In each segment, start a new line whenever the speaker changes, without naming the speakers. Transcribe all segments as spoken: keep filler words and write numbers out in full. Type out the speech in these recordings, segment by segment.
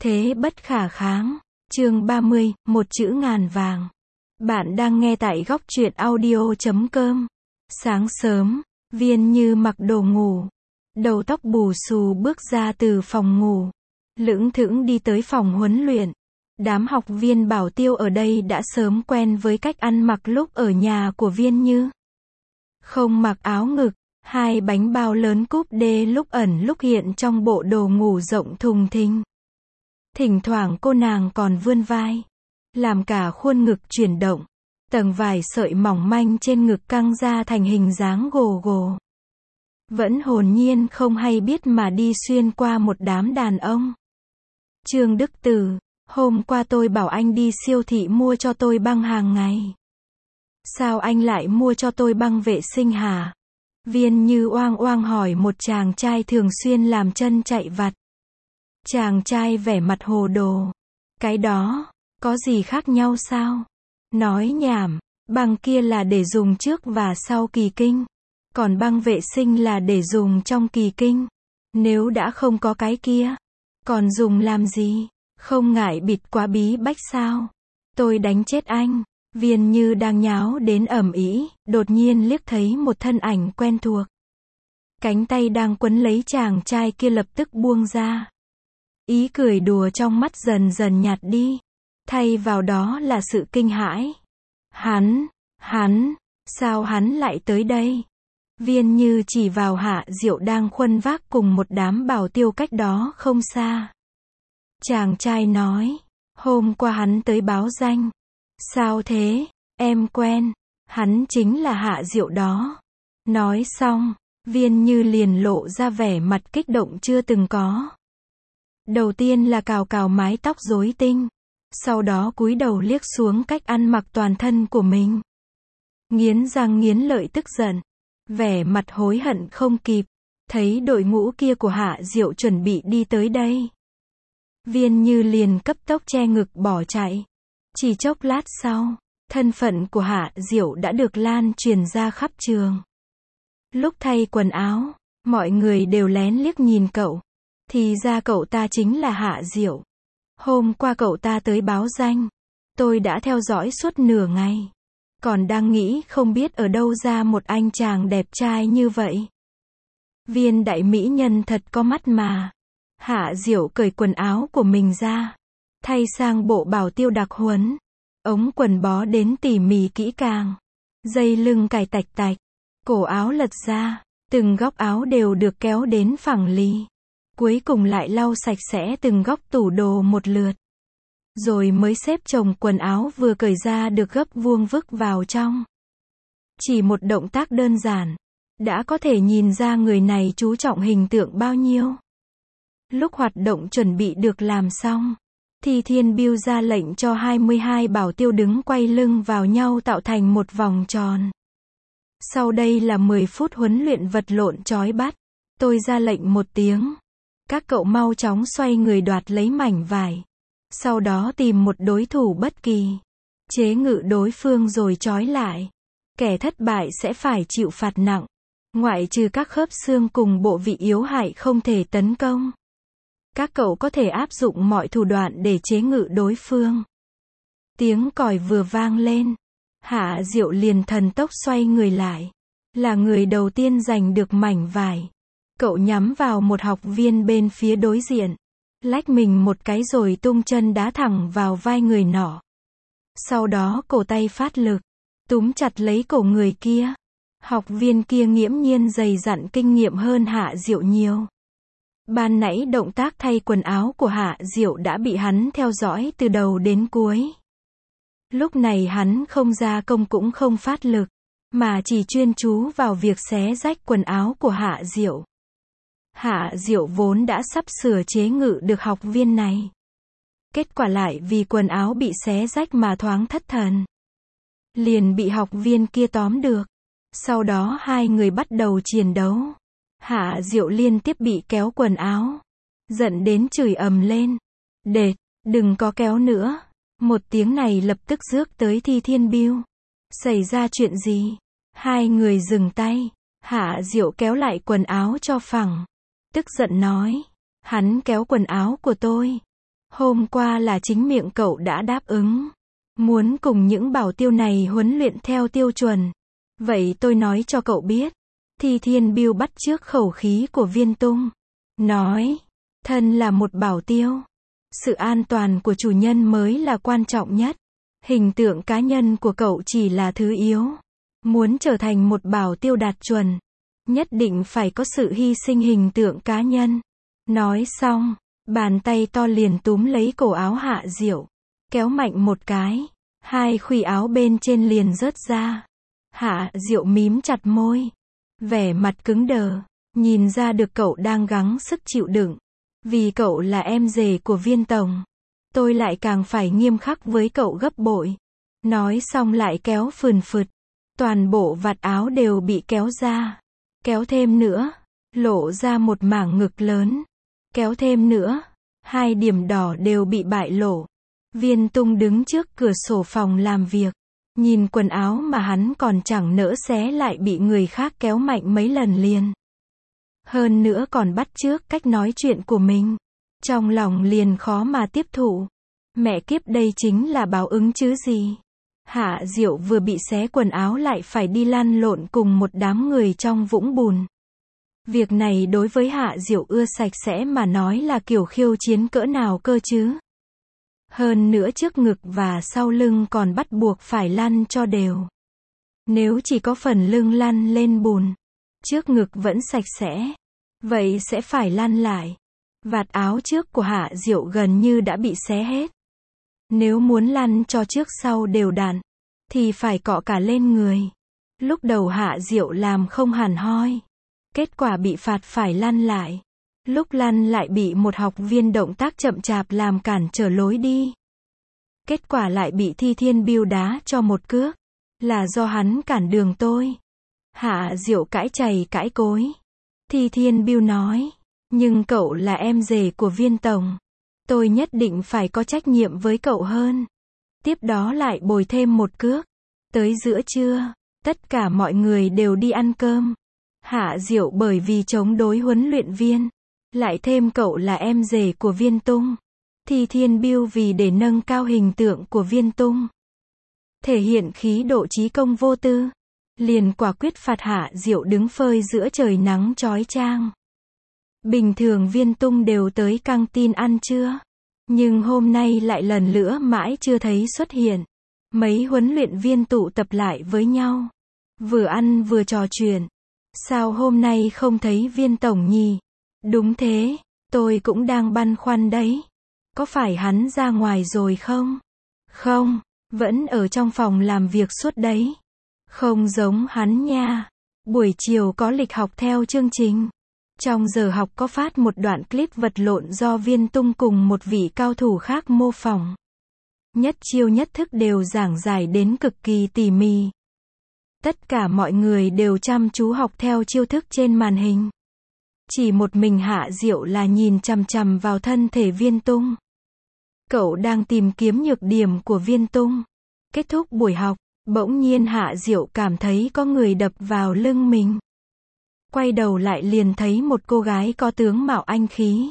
Thế bất khả kháng. Chương ba mươi, một chữ ngàn vàng. Bạn đang nghe tại góc truyện audio chấm com. Sáng sớm, Viên Như mặc đồ ngủ, đầu tóc bù xù bước ra từ phòng ngủ, lững thững đi tới phòng huấn luyện. Đám học viên bảo tiêu ở đây đã sớm quen với cách ăn mặc lúc ở nhà của Viên Như. Không mặc áo ngực, hai bánh bao lớn cúp đê lúc ẩn lúc hiện trong bộ đồ ngủ rộng thùng thình. Thỉnh thoảng cô nàng còn vươn vai, làm cả khuôn ngực chuyển động, tầng vải sợi mỏng manh trên ngực căng ra thành hình dáng gồ gồ. Vẫn hồn nhiên không hay biết mà đi xuyên qua một đám đàn ông. Trương Đức Từ, hôm qua tôi bảo anh đi siêu thị mua cho tôi băng hàng ngày. Sao anh lại mua cho tôi băng vệ sinh hả? Viên Như oang oang hỏi một chàng trai thường xuyên làm chân chạy vặt. Chàng trai vẻ mặt hồ đồ. Cái đó, có gì khác nhau sao? Nói nhảm, băng kia là để dùng trước và sau kỳ kinh. Còn băng vệ sinh là để dùng trong kỳ kinh. Nếu đã không có cái kia, còn dùng làm gì? Không ngại bịt quá bí bách sao? Tôi đánh chết anh. Viên Như đang nháo đến ầm ĩ, đột nhiên liếc thấy một thân ảnh quen thuộc. Cánh tay đang quấn lấy chàng trai kia lập tức buông ra. Ý cười đùa trong mắt dần dần nhạt đi, thay vào đó là sự kinh hãi. Hắn, hắn, sao hắn lại tới đây? Viên Như chỉ vào Hạ Diệu đang khuân vác cùng một đám bảo tiêu cách đó không xa. Chàng trai nói, hôm qua hắn tới báo danh. Sao thế, em quen, hắn chính là Hạ Diệu đó. Nói xong, Viên Như liền lộ ra vẻ mặt kích động chưa từng có. Đầu tiên là cào cào mái tóc rối tinh, sau đó cúi đầu liếc xuống cách ăn mặc toàn thân của mình. Nghiến răng nghiến lợi tức giận, vẻ mặt hối hận không kịp, thấy đội ngũ kia của Hạ Diệu chuẩn bị đi tới đây. Viên Như liền cấp tốc che ngực bỏ chạy. Chỉ chốc lát sau, thân phận của Hạ Diệu đã được lan truyền ra khắp trường. Lúc thay quần áo, mọi người đều lén liếc nhìn cậu. Thì ra cậu ta chính là Hạ Diệu. Hôm qua cậu ta tới báo danh. Tôi đã theo dõi suốt nửa ngày. Còn đang nghĩ không biết ở đâu ra một anh chàng đẹp trai như vậy. Viên đại mỹ nhân thật có mắt mà. Hạ Diệu cởi quần áo của mình ra, thay sang bộ bảo tiêu đặc huấn. Ống quần bó đến tỉ mỉ kỹ càng. Dây lưng cài tạch tạch. Cổ áo lật ra. Từng góc áo đều được kéo đến phẳng lì. Cuối cùng lại lau sạch sẽ từng góc tủ đồ một lượt. Rồi mới xếp chồng quần áo vừa cởi ra được gấp vuông vức vào trong. Chỉ một động tác đơn giản, đã có thể nhìn ra người này chú trọng hình tượng bao nhiêu. Lúc hoạt động chuẩn bị được làm xong, thì Thiên Biêu ra lệnh cho hai mươi hai bảo tiêu đứng quay lưng vào nhau tạo thành một vòng tròn. Sau đây là mười phút huấn luyện vật lộn trói bắt. Tôi ra lệnh một tiếng. Các cậu mau chóng xoay người đoạt lấy mảnh vải. Sau đó tìm một đối thủ bất kỳ. Chế ngự đối phương rồi trói lại. Kẻ thất bại sẽ phải chịu phạt nặng. Ngoại trừ các khớp xương cùng bộ vị yếu hại không thể tấn công. Các cậu có thể áp dụng mọi thủ đoạn để chế ngự đối phương. Tiếng còi vừa vang lên. Hạ Diệu liền thần tốc xoay người lại. Là người đầu tiên giành được mảnh vải. Cậu nhắm vào một học viên bên phía đối diện. Lách mình một cái rồi tung chân đá thẳng vào vai người nọ. Sau đó cổ tay phát lực. Túm chặt lấy cổ người kia. Học viên kia nghiễm nhiên dày dặn kinh nghiệm hơn Hạ Diệu nhiều. Ban nãy động tác thay quần áo của Hạ Diệu đã bị hắn theo dõi từ đầu đến cuối. Lúc này hắn không ra công cũng không phát lực, mà chỉ chuyên chú vào việc xé rách quần áo của Hạ Diệu. Hạ Diệu vốn đã sắp sửa chế ngự được học viên này. Kết quả lại vì quần áo bị xé rách mà thoáng thất thần. Liền bị học viên kia tóm được. Sau đó hai người bắt đầu chiến đấu. Hạ Diệu liên tiếp bị kéo quần áo. Giận đến chửi ầm lên. Đệt, đừng có kéo nữa. Một tiếng này lập tức rước tới Thi Thiên Biêu. Xảy ra chuyện gì? Hai người dừng tay. Hạ Diệu kéo lại quần áo cho phẳng. Tức giận nói. Hắn kéo quần áo của tôi. Hôm qua là chính miệng cậu đã đáp ứng. Muốn cùng những bảo tiêu này huấn luyện theo tiêu chuẩn. Vậy tôi nói cho cậu biết. Thi Thiên Biêu bắt chước khẩu khí của Viên Tung. Nói, thân là một bảo tiêu. Sự an toàn của chủ nhân mới là quan trọng nhất. Hình tượng cá nhân của cậu chỉ là thứ yếu. Muốn trở thành một bảo tiêu đạt chuẩn, nhất định phải có sự hy sinh hình tượng cá nhân. Nói xong, bàn tay to liền túm lấy cổ áo Hạ Diệu, kéo mạnh một cái, hai khuy áo bên trên liền rớt ra. Hạ Diệu mím chặt môi, vẻ mặt cứng đờ, nhìn ra được cậu đang gắng sức chịu đựng. Vì cậu là em rể của Viên tổng, tôi lại càng phải nghiêm khắc với cậu gấp bội. Nói xong lại kéo phườn phượt, toàn bộ vạt áo đều bị kéo ra. Kéo thêm nữa, lộ ra một mảng ngực lớn. Kéo thêm nữa, hai điểm đỏ đều bị bại lộ. Viên Tung đứng trước cửa sổ phòng làm việc, nhìn quần áo mà hắn còn chẳng nỡ xé lại bị người khác kéo mạnh mấy lần liền. Hơn nữa còn bắt chước cách nói chuyện của mình. Trong lòng liền khó mà tiếp thụ. Mẹ kiếp, đây chính là báo ứng chứ gì. Hạ Diệu vừa bị xé quần áo lại phải đi lăn lộn cùng một đám người trong vũng bùn. Việc này đối với Hạ Diệu ưa sạch sẽ mà nói là kiểu khiêu chiến cỡ nào cơ chứ. Hơn nữa trước ngực và sau lưng còn bắt buộc phải lăn cho đều. Nếu chỉ có phần lưng lăn lên bùn, trước ngực vẫn sạch sẽ, vậy sẽ phải lăn lại. Vạt áo trước của Hạ Diệu gần như đã bị xé hết. Nếu muốn lăn cho trước sau đều đặn, thì phải cọ cả lên người. Lúc đầu Hạ Diệu làm không hẳn hoi. Kết quả bị phạt phải lăn lại. Lúc lăn lại bị một học viên động tác chậm chạp làm cản trở lối đi. Kết quả lại bị Thi Thiên Biêu đá cho một cước. Là do hắn cản đường tôi. Hạ Diệu cãi chày cãi cối. Thi Thiên Biêu nói, nhưng cậu là em rể của Viên tổng, tôi nhất định phải có trách nhiệm với cậu hơn. Tiếp đó lại bồi thêm một cước. Tới giữa trưa, tất cả mọi người đều đi ăn cơm. Hạ Diệu bởi vì chống đối huấn luyện viên, lại thêm cậu là em rể của Viên Tung. Thi Thiên Biêu vì để nâng cao hình tượng của Viên Tung, thể hiện khí độ chí công vô tư, liền quả quyết phạt Hạ Diệu đứng phơi giữa trời nắng chói chang. Bình thường Viên Tung đều tới căng tin ăn trưa, nhưng hôm nay lại lần nữa mãi chưa thấy xuất hiện. Mấy huấn luyện viên tụ tập lại với nhau, vừa ăn vừa trò chuyện. Sao hôm nay không thấy Viên tổng nhỉ? Đúng thế, tôi cũng đang băn khoăn đấy. Có phải hắn ra ngoài rồi không? Không, vẫn ở trong phòng làm việc suốt đấy. Không giống hắn nha. Buổi chiều có lịch học theo chương trình. Trong giờ học có phát một đoạn clip vật lộn do Viên Tung cùng một vị cao thủ khác mô phỏng. Nhất chiêu nhất thức đều giảng giải đến cực kỳ tỉ mỉ. Tất cả mọi người đều chăm chú học theo chiêu thức trên màn hình. Chỉ một mình Hạ Diệu là nhìn chằm chằm vào thân thể Viên Tung. Cậu đang tìm kiếm nhược điểm của Viên Tung. Kết thúc buổi học, bỗng nhiên Hạ Diệu cảm thấy có người đập vào lưng mình. Quay đầu lại liền thấy một cô gái có tướng mạo anh khí.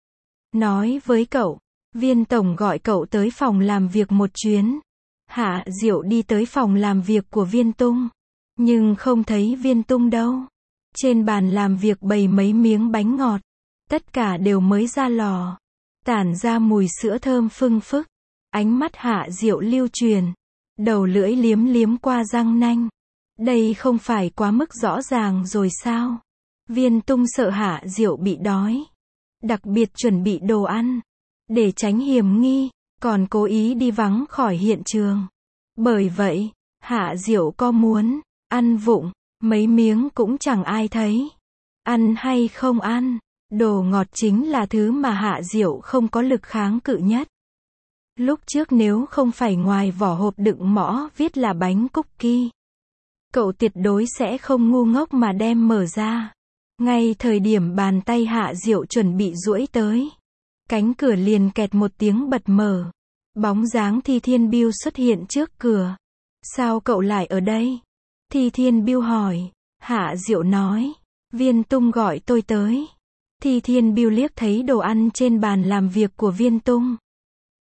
Nói với cậu, Viên tổng gọi cậu tới phòng làm việc một chuyến. Hạ Diệu đi tới phòng làm việc của Viên Tung, nhưng không thấy Viên Tung đâu. Trên bàn làm việc bày mấy miếng bánh ngọt, tất cả đều mới ra lò, tản ra mùi sữa thơm phưng phức. Ánh mắt Hạ Diệu lưu truyền, đầu lưỡi liếm liếm qua răng nanh. Đây không phải quá mức rõ ràng rồi sao? Viên Tung sợ Hạ Diệu bị đói, đặc biệt chuẩn bị đồ ăn, để tránh hiểm nghi, còn cố ý đi vắng khỏi hiện trường. Bởi vậy, Hạ Diệu có muốn ăn vụng, mấy miếng cũng chẳng ai thấy. Ăn hay không ăn, đồ ngọt chính là thứ mà Hạ Diệu không có lực kháng cự nhất. Lúc trước nếu không phải ngoài vỏ hộp đựng mõ viết là bánh cookie, cậu tuyệt đối sẽ không ngu ngốc mà đem mở ra. Ngay thời điểm bàn tay Hạ Diệu chuẩn bị duỗi tới, cánh cửa liền kẹt một tiếng bật mở. Bóng dáng Thi Thiên Biêu xuất hiện trước cửa. Sao cậu lại ở đây? Thi Thiên Biêu hỏi. Hạ Diệu nói, Viên Tung gọi tôi tới. Thi Thiên Biêu liếc thấy đồ ăn trên bàn làm việc của Viên Tung,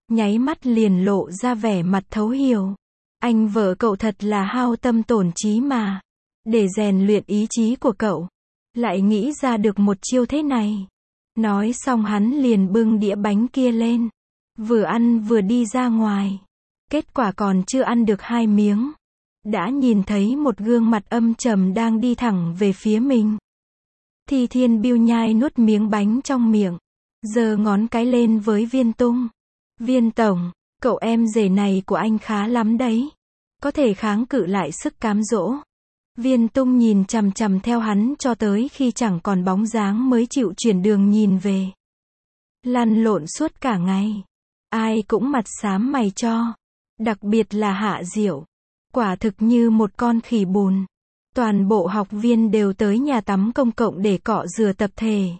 nháy mắt liền lộ ra vẻ mặt thấu hiểu. Anh vợ cậu thật là hao tâm tổn trí mà. Để rèn luyện ý chí của cậu. Lại nghĩ ra được một chiêu thế này. Nói xong hắn liền bưng đĩa bánh kia lên. Vừa ăn vừa đi ra ngoài. Kết quả còn chưa ăn được hai miếng. Đã nhìn thấy một gương mặt âm trầm đang đi thẳng về phía mình. Thi Thiên Biêu nhai nuốt miếng bánh trong miệng. Giơ ngón cái lên với Viên Tung. Viên tổng, cậu em rể này của anh khá lắm đấy. Có thể kháng cự lại sức cám dỗ. Viên Tung nhìn chằm chằm theo hắn cho tới khi chẳng còn bóng dáng mới chịu chuyển đường nhìn về. Lăn lộn suốt cả ngày. Ai cũng mặt xám mày cho. Đặc biệt là Hạ Diệu. Quả thực như một con khỉ bùn. Toàn bộ học viên đều tới nhà tắm công cộng để cọ rửa tập thể.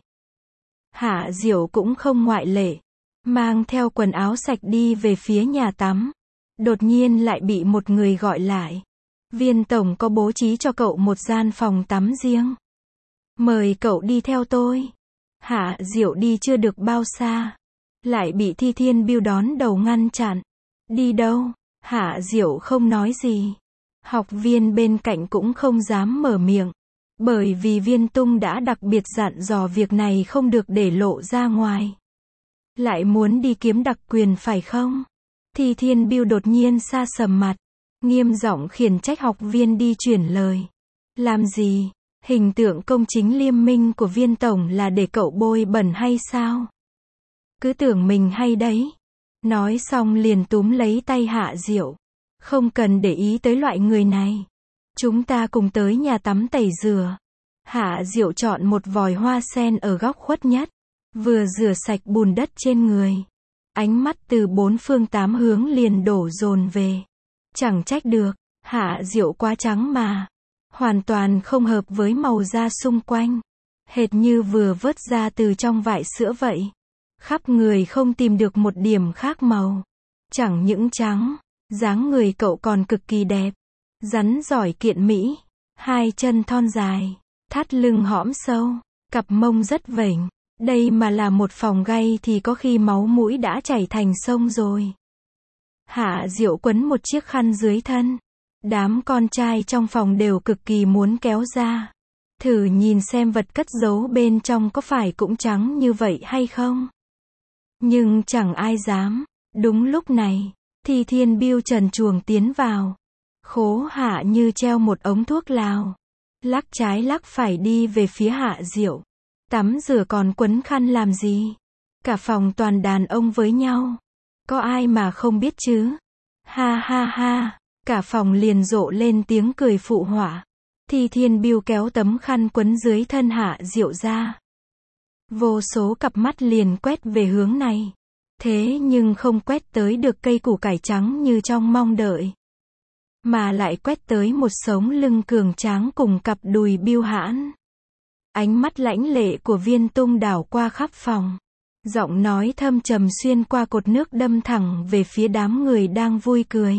Hạ Diệu cũng không ngoại lệ. Mang theo quần áo sạch đi về phía nhà tắm. Đột nhiên lại bị một người gọi lại. Viên tổng có bố trí cho cậu một gian phòng tắm riêng. Mời cậu đi theo tôi. Hạ Diệu đi chưa được bao xa. Lại bị Thi Thiên Biêu đón đầu ngăn chặn. Đi đâu? Hạ Diệu không nói gì. Học viên bên cạnh cũng không dám mở miệng. Bởi vì Viên Tung đã đặc biệt dặn dò việc này không được để lộ ra ngoài. Lại muốn đi kiếm đặc quyền phải không? Thi Thiên Biêu đột nhiên sa sầm mặt. Nghiêm giọng khiển trách học viên đi chuyển lời. Làm gì? Hình tượng công chính liêm minh của Viên tổng là để cậu bôi bẩn hay sao? Cứ tưởng mình hay đấy. Nói xong liền túm lấy tay Hạ Diệu. Không cần để ý tới loại người này. Chúng ta cùng tới nhà tắm tẩy rửa. Hạ Diệu chọn một vòi hoa sen ở góc khuất nhất. Vừa rửa sạch bùn đất trên người. Ánh mắt từ bốn phương tám hướng liền đổ dồn về. Chẳng trách được. Hạ Diệu quá trắng mà. Hoàn toàn không hợp với màu da xung quanh. Hệt như vừa vớt ra từ trong vại sữa vậy. Khắp người không tìm được một điểm khác màu. Chẳng những trắng. Dáng người cậu còn cực kỳ đẹp. Rắn giỏi kiện mỹ. Hai chân thon dài. Thắt lưng hõm sâu. Cặp mông rất vểnh. Đây mà là một phòng gay thì có khi máu mũi đã chảy thành sông rồi. Hạ Diệu quấn một chiếc khăn dưới thân. Đám con trai trong phòng đều cực kỳ muốn kéo ra. Thử nhìn xem vật cất giấu bên trong có phải cũng trắng như vậy hay không. Nhưng chẳng ai dám. Đúng lúc này, Thi Thiên Biêu trần truồng tiến vào. Khố Hạ như treo một ống thuốc lào. Lắc trái lắc phải đi về phía Hạ Diệu. Tắm rửa còn quấn khăn làm gì? Cả phòng toàn đàn ông với nhau. Có ai mà không biết chứ? Ha ha ha. Cả phòng liền rộ lên tiếng cười phụ họa. Thi Thiên Biêu kéo tấm khăn quấn dưới thân Hạ Diệu ra. Vô số cặp mắt liền quét về hướng này. Thế nhưng không quét tới được cây củ cải trắng như trong mong đợi. Mà lại quét tới một sống lưng cường tráng cùng cặp đùi biêu hãn. Ánh mắt lãnh lệ của Viên Tung đảo qua khắp phòng. Giọng nói thâm trầm xuyên qua cột nước đâm thẳng về phía đám người đang vui cười.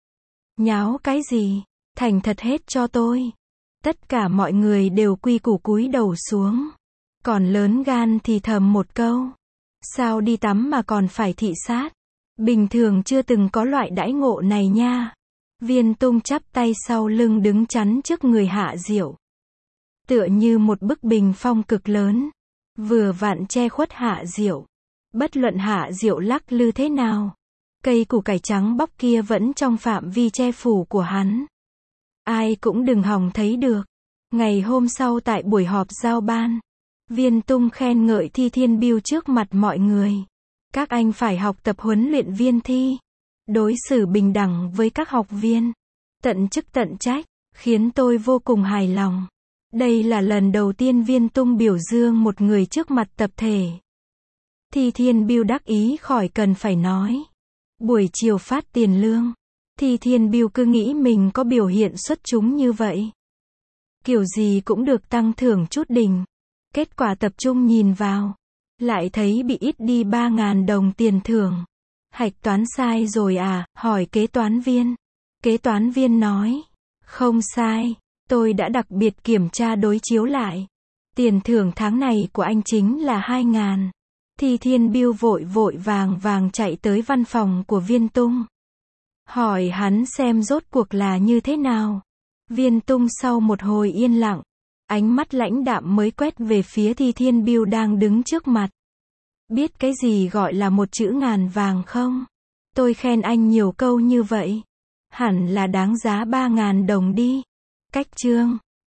Nháo cái gì? Thành thật hết cho tôi. Tất cả mọi người đều quy củ cúi đầu xuống. Còn lớn gan thì thầm một câu. Sao đi tắm mà còn phải thị sát? Bình thường chưa từng có loại đãi ngộ này nha. Viên Tung chắp tay sau lưng đứng chắn trước người Hạ Diệu. Tựa như một bức bình phong cực lớn. Vừa vặn che khuất Hạ Diệu. Bất luận Hạ Diệu lắc lư thế nào. Cây củ cải trắng bóc kia vẫn trong phạm vi che phủ của hắn. Ai cũng đừng hòng thấy được. Ngày hôm sau tại buổi họp giao ban. Viên Tung khen ngợi Thi Thiên Biêu trước mặt mọi người. Các anh phải học tập huấn luyện viên thi. Đối xử bình đẳng với các học viên. Tận chức tận trách. Khiến tôi vô cùng hài lòng. Đây là lần đầu tiên Viên Tung biểu dương một người trước mặt tập thể. Thi Thiên Biêu đắc ý khỏi cần phải nói. Buổi chiều phát tiền lương. Thi Thiên Biêu cứ nghĩ mình có biểu hiện xuất chúng như vậy. Kiểu gì cũng được tăng thưởng chút đỉnh. Kết quả tập trung nhìn vào. Lại thấy bị ít đi ba ngàn đồng tiền thưởng. Hạch toán sai rồi à, hỏi kế toán viên. Kế toán viên nói. Không sai, tôi đã đặc biệt kiểm tra đối chiếu lại. Tiền thưởng tháng này của anh chính là hai ngàn. Thi Thiên Biêu vội vội vàng vàng chạy tới văn phòng của Viên Tung. Hỏi hắn xem rốt cuộc là như thế nào. Viên Tung sau một hồi yên lặng, ánh mắt lãnh đạm mới quét về phía Thi Thiên Biêu đang đứng trước mặt. Biết cái gì gọi là một chữ ngàn vàng không? Tôi khen anh nhiều câu như vậy. Hẳn là đáng giá ba ngàn đồng đi. Cách chương